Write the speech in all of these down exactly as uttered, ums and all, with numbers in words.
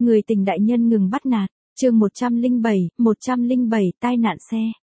Người tình đại nhân ngừng bắt nạt, chương một trăm lẻ bảy, một trăm lẻ bảy tai nạn xe.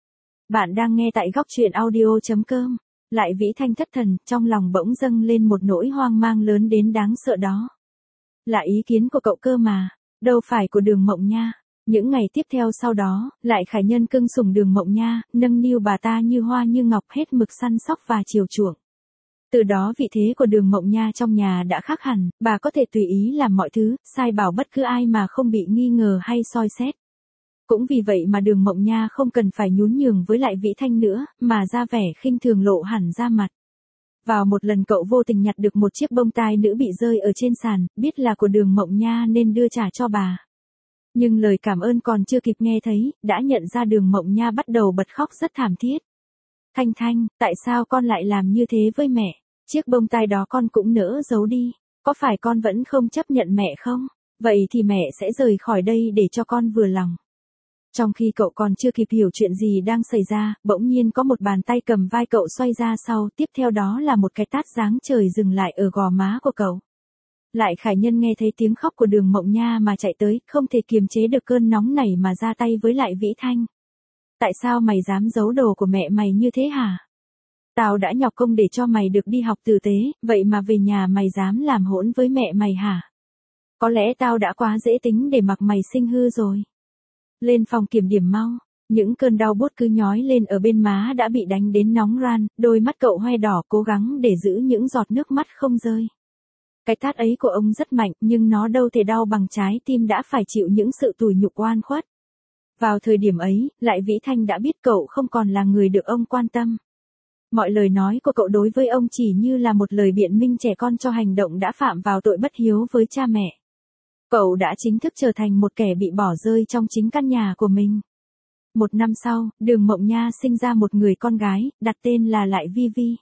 Bạn đang nghe tại góc truyện audio.com. Lại Vĩ Thanh thất thần, trong lòng bỗng dâng lên một nỗi hoang mang lớn đến đáng sợ đó. Là ý kiến của cậu cơ mà, đâu phải của Đường Mộng Nha. Những ngày tiếp theo sau đó, Lại Khải Nhân cưng sủng Đường Mộng Nha, nâng niu bà ta như hoa như ngọc, hết mực săn sóc và chiều chuộng. Từ đó vị thế của Đường Mộng Nha trong nhà đã khác hẳn, bà có thể tùy ý làm mọi thứ, sai bảo bất cứ ai mà không bị nghi ngờ hay soi xét. Cũng vì vậy mà Đường Mộng Nha không cần phải nhún nhường với Lại Vĩ Thanh nữa, mà ra vẻ khinh thường lộ hẳn ra mặt. Vào một lần cậu vô tình nhặt được một chiếc bông tai nữ bị rơi ở trên sàn, biết là của Đường Mộng Nha nên đưa trả cho bà. Nhưng lời cảm ơn còn chưa kịp nghe thấy, đã nhận ra Đường Mộng Nha bắt đầu bật khóc rất thảm thiết. Thanh Thanh, tại sao con lại làm như thế với mẹ? Chiếc bông tai đó con cũng nỡ giấu đi. Có phải con vẫn không chấp nhận mẹ không? Vậy thì mẹ sẽ rời khỏi đây để cho con vừa lòng. Trong khi cậu còn chưa kịp hiểu chuyện gì đang xảy ra, bỗng nhiên có một bàn tay cầm vai cậu xoay ra sau, tiếp theo đó là một cái tát giáng trời dừng lại ở gò má của cậu. Lại Khải Nhân nghe thấy tiếng khóc của Đường Mộng Nha mà chạy tới, không thể kiềm chế được cơn nóng nảy mà ra tay với Lại Vĩ Thanh. Tại sao mày dám giấu đồ của mẹ mày như thế hả? Tao đã nhọc công để cho mày được đi học tử tế, vậy mà về nhà mày dám làm hỗn với mẹ mày hả? Có lẽ tao đã quá dễ tính để mặc mày sinh hư rồi. Lên phòng kiểm điểm mau, những cơn đau buốt cứ nhói lên ở bên má đã bị đánh đến nóng ran, đôi mắt cậu hoe đỏ cố gắng để giữ những giọt nước mắt không rơi. Cái tát ấy của ông rất mạnh nhưng nó đâu thể đau bằng trái tim đã phải chịu những sự tủi nhục oan khuất. Vào thời điểm ấy, Lại Vĩ Thanh đã biết cậu không còn là người được ông quan tâm. Mọi lời nói của cậu đối với ông chỉ như là một lời biện minh trẻ con cho hành động đã phạm vào tội bất hiếu với cha mẹ. Cậu đã chính thức trở thành một kẻ bị bỏ rơi trong chính căn nhà của mình. Một năm sau, Đường Mộng Nha sinh ra một người con gái, đặt tên là Lại Vi Vi.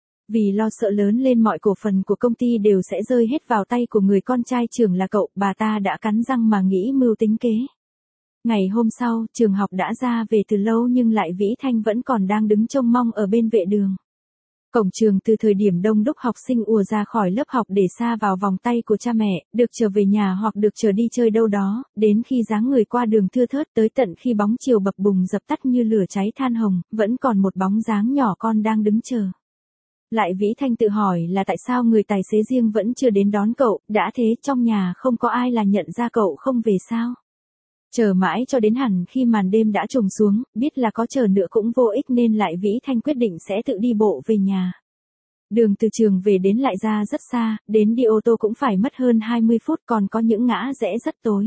Vì lo sợ lớn lên mọi cổ phần của công ty đều sẽ rơi hết vào tay của người con trai trưởng là cậu, bà ta đã cắn răng mà nghĩ mưu tính kế. Ngày hôm sau, trường học đã ra về từ lâu nhưng Lại Vĩ Thanh vẫn còn đang đứng trông mong ở bên vệ đường. Cổng trường từ thời điểm đông đúc học sinh ùa ra khỏi lớp học để xa vào vòng tay của cha mẹ, được trở về nhà hoặc được trở đi chơi đâu đó, đến khi dáng người qua đường thưa thớt tới tận khi bóng chiều bập bùng dập tắt như lửa cháy than hồng, vẫn còn một bóng dáng nhỏ con đang đứng chờ. Lại Vĩ Thanh tự hỏi là tại sao người tài xế riêng vẫn chưa đến đón cậu, đã thế trong nhà không có ai là nhận ra cậu không về sao? Chờ mãi cho đến hẳn khi màn đêm đã trùng xuống, biết là có chờ nữa cũng vô ích nên Lại Vĩ Thanh quyết định sẽ tự đi bộ về nhà. Đường từ trường về đến Lại Gia rất xa, đến đi ô tô cũng phải mất hơn hai mươi phút, còn có những ngã rẽ rất tối.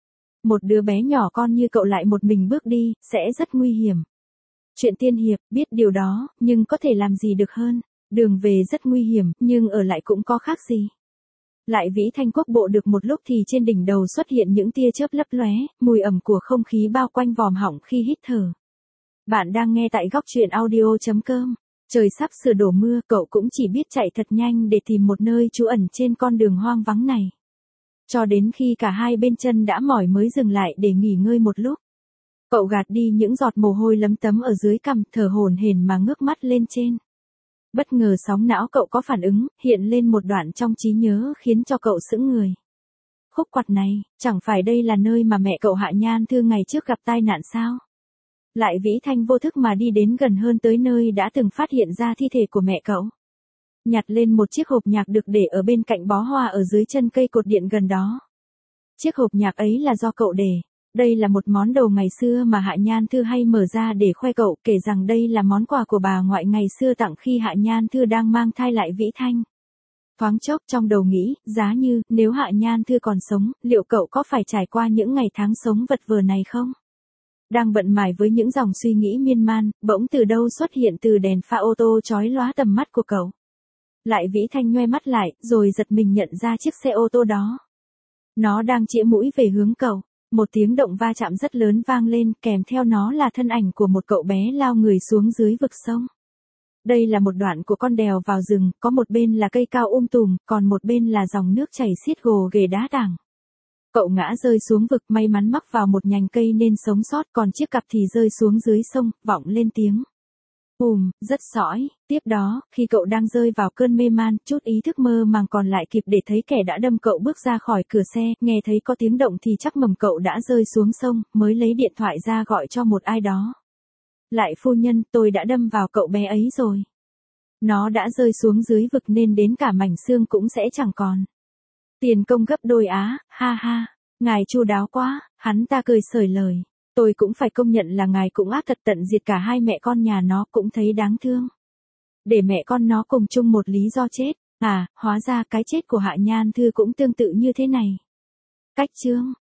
Một đứa bé nhỏ con như cậu lại một mình bước đi, sẽ rất nguy hiểm. Chuyện tiên hiệp, biết điều đó, nhưng có thể làm gì được hơn. Đường về rất nguy hiểm, nhưng ở lại cũng có khác gì. Lại Vĩ Thanh quốc bộ được một lúc thì trên đỉnh đầu xuất hiện những tia chớp lấp lóe, mùi ẩm của không khí bao quanh vòm họng khi hít thở. Bạn đang nghe tại góc truyện audio.com. Trời sắp sửa đổ mưa, cậu cũng chỉ biết chạy thật nhanh để tìm một nơi trú ẩn trên con đường hoang vắng này. Cho đến khi cả hai bên chân đã mỏi mới dừng lại để nghỉ ngơi một lúc. Cậu gạt đi những giọt mồ hôi lấm tấm ở dưới cằm, thở hổn hển mà ngước mắt lên trên. Bất ngờ sóng não cậu có phản ứng, hiện lên một đoạn trong trí nhớ khiến cho cậu sững người. Khúc quặt này, chẳng phải đây là nơi mà mẹ cậu Hạ Nhan Thư ngày trước gặp tai nạn sao? Lại Vĩ Thanh vô thức mà đi đến gần hơn tới nơi đã từng phát hiện ra thi thể của mẹ cậu. Nhặt lên một chiếc hộp nhạc được để ở bên cạnh bó hoa ở dưới chân cây cột điện gần đó. Chiếc hộp nhạc ấy là do cậu để. Đây là một món đồ ngày xưa mà Hạ Nhan Thư hay mở ra để khoe cậu, kể rằng đây là món quà của bà ngoại ngày xưa tặng khi Hạ Nhan Thư đang mang thai Lại Vĩ Thanh. Thoáng chốc trong đầu nghĩ, giá như, nếu Hạ Nhan Thư còn sống, liệu cậu có phải trải qua những ngày tháng sống vật vờ này không? Đang bận mải với những dòng suy nghĩ miên man, bỗng từ đâu xuất hiện từ đèn pha ô tô chói lóa tầm mắt của cậu. Lại Vĩ Thanh nhoe mắt lại, rồi giật mình nhận ra chiếc xe ô tô đó. Nó đang chĩa mũi về hướng cậu. Một tiếng động va chạm rất lớn vang lên, kèm theo nó là thân ảnh của một cậu bé lao người xuống dưới vực sông. Đây là một đoạn của con đèo vào rừng, có một bên là cây cao um tùm, còn một bên là dòng nước chảy xiết gồ ghề đá tảng. Cậu ngã rơi xuống vực, may mắn mắc vào một nhành cây nên sống sót, còn chiếc cặp thì rơi xuống dưới sông, vọng lên tiếng. Ùm, rất sõi, tiếp đó, khi cậu đang rơi vào cơn mê man, chút ý thức mơ màng còn lại kịp để thấy kẻ đã đâm cậu bước ra khỏi cửa xe, nghe thấy có tiếng động thì chắc mầm cậu đã rơi xuống sông, mới lấy điện thoại ra gọi cho một ai đó. Lại phu nhân, tôi đã đâm vào cậu bé ấy rồi. Nó đã rơi xuống dưới vực nên đến cả mảnh xương cũng sẽ chẳng còn. Tiền công gấp đôi á, ha ha, ngài chu đáo quá, hắn ta cười xởi lời. Tôi cũng phải công nhận là ngài cũng ác thật, tận diệt cả hai mẹ con nhà nó, cũng thấy đáng thương. Để mẹ con nó cùng chung một lý do chết, à, hóa ra cái chết của Hạ Nhan Thư cũng tương tự như thế này. Cách chương